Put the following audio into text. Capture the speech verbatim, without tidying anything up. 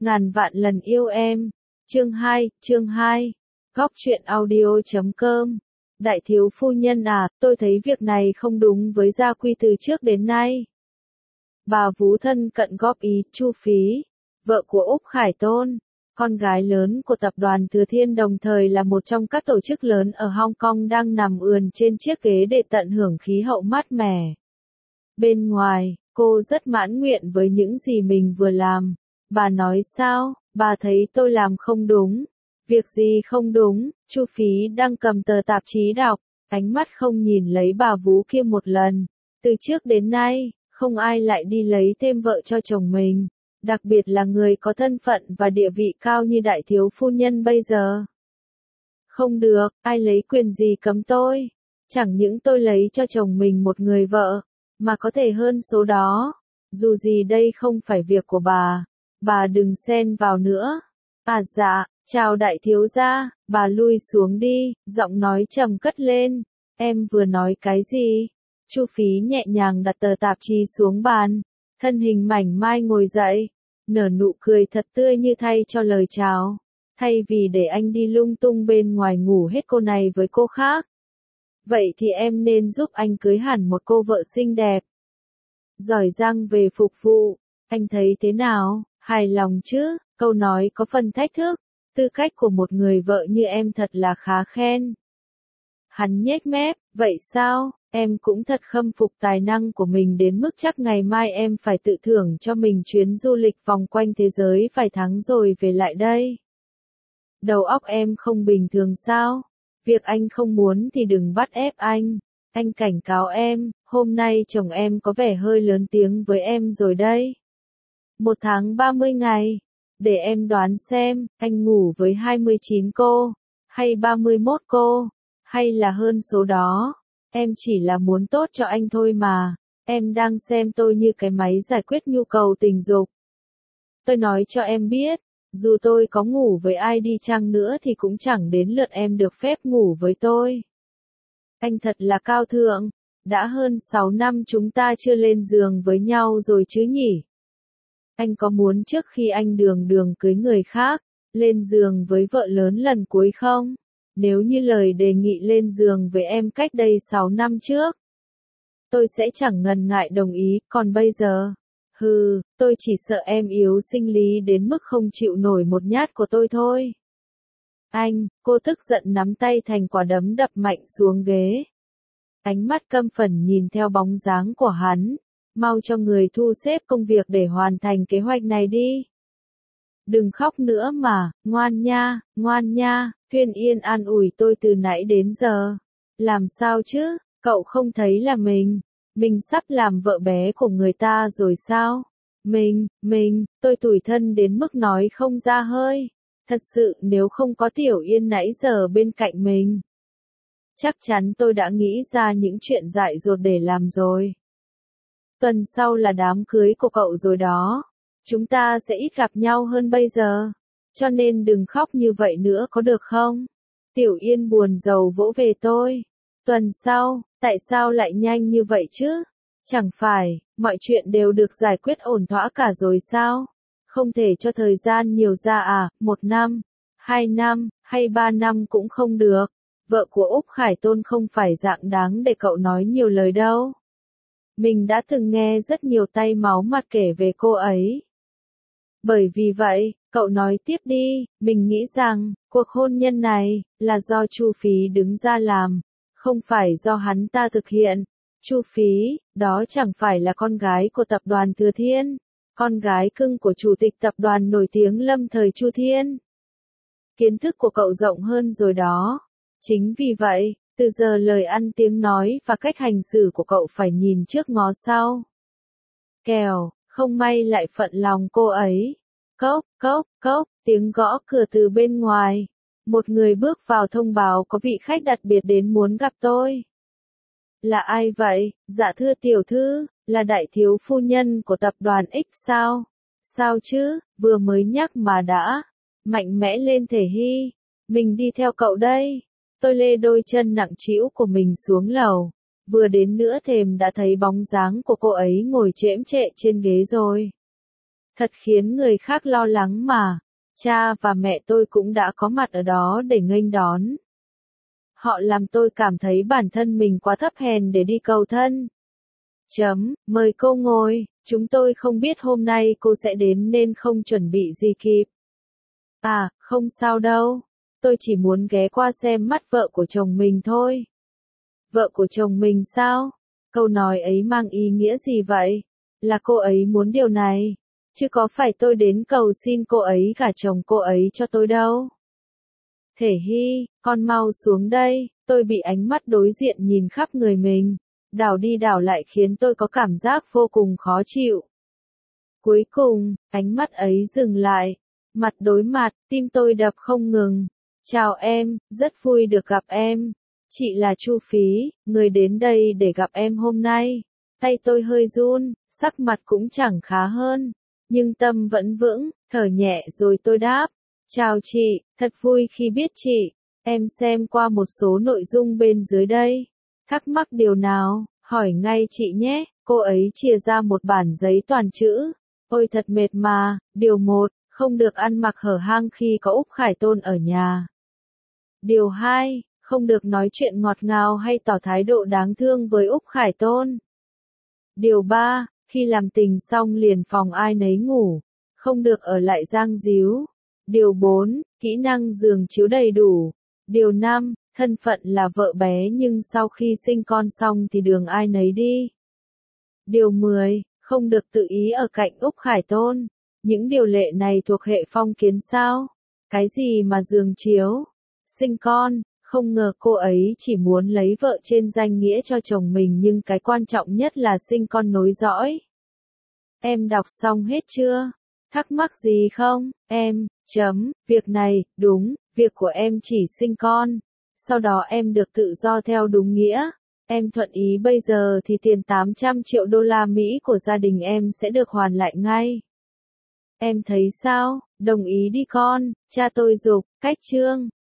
Ngàn vạn lần yêu em. Chương hai, chương hai. Góc truyện audio chấm com. Đại thiếu phu nhân à, tôi thấy việc này không đúng với gia quy từ trước đến nay. Bà Vú thân cận góp ý, Chu Phí, vợ của Úc Khải Tôn, con gái lớn của tập đoàn Thừa Thiên đồng thời là một trong các tổ chức lớn ở Hong Kong đang nằm ườn trên chiếc ghế để tận hưởng khí hậu mát mẻ. Bên ngoài, cô rất mãn nguyện với những gì mình vừa làm. Bà nói sao, bà thấy tôi làm không đúng. Việc gì không đúng, Chu Phí đang cầm tờ tạp chí đọc, ánh mắt không nhìn lấy bà Vú kia một lần. Từ trước đến nay, không ai lại đi lấy thêm vợ cho chồng mình, đặc biệt là người có thân phận và địa vị cao như đại thiếu phu nhân bây giờ. Không được, ai lấy quyền gì cấm tôi. Chẳng những tôi lấy cho chồng mình một người vợ, mà có thể hơn số đó. Dù gì đây không phải việc của bà, bà đừng xen vào nữa. À dạ, chào đại thiếu gia, bà lui xuống đi, giọng nói trầm cất lên. Em vừa nói cái gì? Chu Phí nhẹ nhàng đặt tờ tạp chí xuống bàn, thân hình mảnh mai ngồi dậy, nở nụ cười thật tươi như thay cho lời chào. Thay vì để anh đi lung tung bên ngoài ngủ hết cô này với cô khác, vậy thì em nên giúp anh cưới hẳn một cô vợ xinh đẹp, giỏi giang về phục vụ. Anh thấy thế nào, hài lòng chứ? Câu nói có phần thách thức. Tư cách của một người vợ như em thật là khá khen. Hắn nhếch mép, vậy sao? Em cũng thật khâm phục tài năng của mình đến mức chắc ngày mai em phải tự thưởng cho mình chuyến du lịch vòng quanh thế giới vài tháng rồi về lại đây. Đầu óc em không bình thường sao? Việc anh không muốn thì đừng bắt ép anh. Anh cảnh cáo em, hôm nay chồng em có vẻ hơi lớn tiếng với em rồi đấy. Một tháng ba mươi ngày. Để em đoán xem, anh ngủ với hai mươi chín cô, hay ba mươi mốt cô, hay là hơn số đó. Em chỉ là muốn tốt cho anh thôi mà. Em đang xem tôi như cái máy giải quyết nhu cầu tình dục. Tôi nói cho em biết, dù tôi có ngủ với ai đi chăng nữa thì cũng chẳng đến lượt em được phép ngủ với tôi. Anh thật là cao thượng, đã hơn sáu năm chúng ta chưa lên giường với nhau rồi chứ nhỉ? Anh có muốn trước khi anh đường đường cưới người khác, lên giường với vợ lớn lần cuối không? Nếu như lời đề nghị lên giường với em cách đây sáu năm trước, tôi sẽ chẳng ngần ngại đồng ý, còn bây giờ, hừ, tôi chỉ sợ em yếu sinh lý đến mức không chịu nổi một nhát của tôi thôi. Anh, cô tức giận nắm tay thành quả đấm đập mạnh xuống ghế. Ánh mắt căm phẫn nhìn theo bóng dáng của hắn. Mau cho người thu xếp công việc để hoàn thành kế hoạch này đi. Đừng khóc nữa mà, ngoan nha, ngoan nha, Thuyên Yên an ủi tôi từ nãy đến giờ. Làm sao chứ, cậu không thấy là mình, mình sắp làm vợ bé của người ta rồi sao? Mình, mình, tôi tủi thân đến mức nói không ra hơi. Thật sự nếu không có Tiểu Yên nãy giờ bên cạnh mình, chắc chắn tôi đã nghĩ ra những chuyện dại dột để làm rồi. Tuần sau là đám cưới của cậu rồi đó. Chúng ta sẽ ít gặp nhau hơn bây giờ. Cho nên đừng khóc như vậy nữa có được không? Tiểu Yên buồn rầu vỗ về tôi. Tuần sau, tại sao lại nhanh như vậy chứ? Chẳng phải, mọi chuyện đều được giải quyết ổn thỏa cả rồi sao? Không thể cho thời gian nhiều ra à, một năm, hai năm, hay ba năm cũng không được. Vợ của Úc Khải Tôn không phải dạng đáng để cậu nói nhiều lời đâu. Mình đã từng nghe rất nhiều tay máu mặt kể về cô ấy. Bởi vì vậy, cậu nói tiếp đi, mình nghĩ rằng, cuộc hôn nhân này, là do Chu Phí đứng ra làm, không phải do hắn ta thực hiện. Chu Phí, đó chẳng phải là con gái của tập đoàn Thừa Thiên, con gái cưng của chủ tịch tập đoàn nổi tiếng lâm thời Chu Thiên. Kiến thức của cậu rộng hơn rồi đó. Chính vì vậy, từ giờ lời ăn tiếng nói và cách hành xử của cậu phải nhìn trước ngó sau. Kẻo, không may lại phận lòng cô ấy. Cốc, cốc, cốc, tiếng gõ cửa từ bên ngoài. Một người bước vào thông báo có vị khách đặc biệt đến muốn gặp tôi. Là ai vậy? Dạ thưa tiểu thư, là đại thiếu phu nhân của tập đoàn X sao? Sao chứ, vừa mới nhắc mà đã. Mạnh mẽ lên thể hy. Mình đi theo cậu đây. Tôi lê đôi chân nặng trĩu của mình xuống lầu. Vừa đến nữa thềm đã thấy bóng dáng của cô ấy ngồi chễm chệ trên ghế rồi. Thật khiến người khác lo lắng mà. Cha và mẹ tôi cũng đã có mặt ở đó để nghênh đón. Họ làm tôi cảm thấy bản thân mình quá thấp hèn để đi cầu thân. Chấm, mời cô ngồi, chúng tôi không biết hôm nay cô sẽ đến nên không chuẩn bị gì kịp. À, không sao đâu, tôi chỉ muốn ghé qua xem mắt vợ của chồng mình thôi. Vợ của chồng mình sao? Câu nói ấy mang ý nghĩa gì vậy? Là cô ấy muốn điều này, chứ có phải tôi đến cầu xin cô ấy gả chồng cô ấy cho tôi đâu. Thể Hy, con mau xuống đây, tôi bị ánh mắt đối diện nhìn khắp người mình, đảo đi đảo lại khiến tôi có cảm giác vô cùng khó chịu. Cuối cùng, ánh mắt ấy dừng lại, mặt đối mặt, tim tôi đập không ngừng. Chào em, rất vui được gặp em. Chị là Chu Phí, người đến đây để gặp em hôm nay. Tay tôi hơi run, sắc mặt cũng chẳng khá hơn, nhưng tâm vẫn vững, thở nhẹ rồi tôi đáp. Chào chị, thật vui khi biết chị. Em xem qua một số nội dung bên dưới đây. Thắc mắc điều nào, hỏi ngay chị nhé. Cô ấy chia ra một bản giấy toàn chữ. Ôi thật mệt mà. Điều một, không được ăn mặc hở hang khi có Úc Khải Tôn ở nhà. Điều hai, không được nói chuyện ngọt ngào hay tỏ thái độ đáng thương với Úc Khải Tôn. Điều ba, khi làm tình xong liền phòng ai nấy ngủ, không được ở lại giang díu. Điều bốn, kỹ năng giường chiếu đầy đủ. Điều năm, thân phận là vợ bé nhưng sau khi sinh con xong thì đường ai nấy đi. Điều mười, không được tự ý ở cạnh Úc Khải Tôn. Những điều lệ này thuộc hệ phong kiến sao? Cái gì mà giường chiếu? Sinh con, không ngờ cô ấy chỉ muốn lấy vợ trên danh nghĩa cho chồng mình nhưng cái quan trọng nhất là sinh con nối dõi. Em đọc xong hết chưa? Thắc mắc gì không? Em, chấm, việc này, đúng, việc của em chỉ sinh con. Sau đó em được tự do theo đúng nghĩa. Em thuận ý bây giờ thì tiền tám trăm triệu đô la Mỹ của gia đình em sẽ được hoàn lại ngay. Em thấy sao? Đồng ý đi con, cha tôi giục, cách chương.